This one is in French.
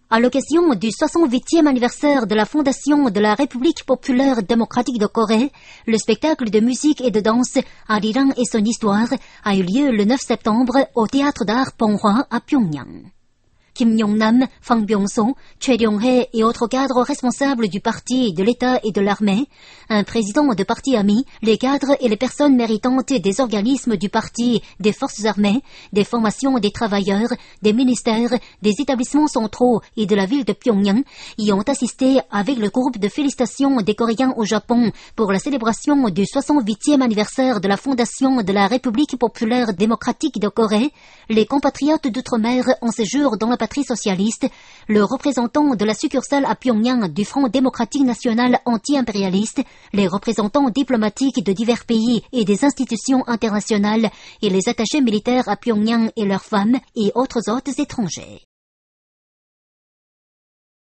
À l'occasion du 68e anniversaire de la fondation de la République populaire démocratique de Corée, le spectacle de musique et de danse Arirang et son histoire a eu lieu le 9 septembre au théâtre d'art Ponghwa à Pyongyang. Kim Yong-nam, Fang Byung-so, Choi Ryong-hae et autres cadres responsables du parti, de l'État et de l'armée, un président de parti ami, les cadres et les personnes méritantes des organismes du parti, des forces armées, des formations des travailleurs, des ministères, des établissements centraux et de la ville de Pyongyang y ont assisté avec le groupe de félicitations des Coréens au Japon pour la célébration du 68e anniversaire de la fondation de la République populaire démocratique de Corée, les compatriotes d'outre-mer en séjour dans la patrie socialiste, le représentant de la succursale à Pyongyang du Front démocratique national anti-impérialiste, les représentants diplomatiques de divers pays et des institutions internationales et les attachés militaires à Pyongyang et leurs femmes et autres hôtes étrangers.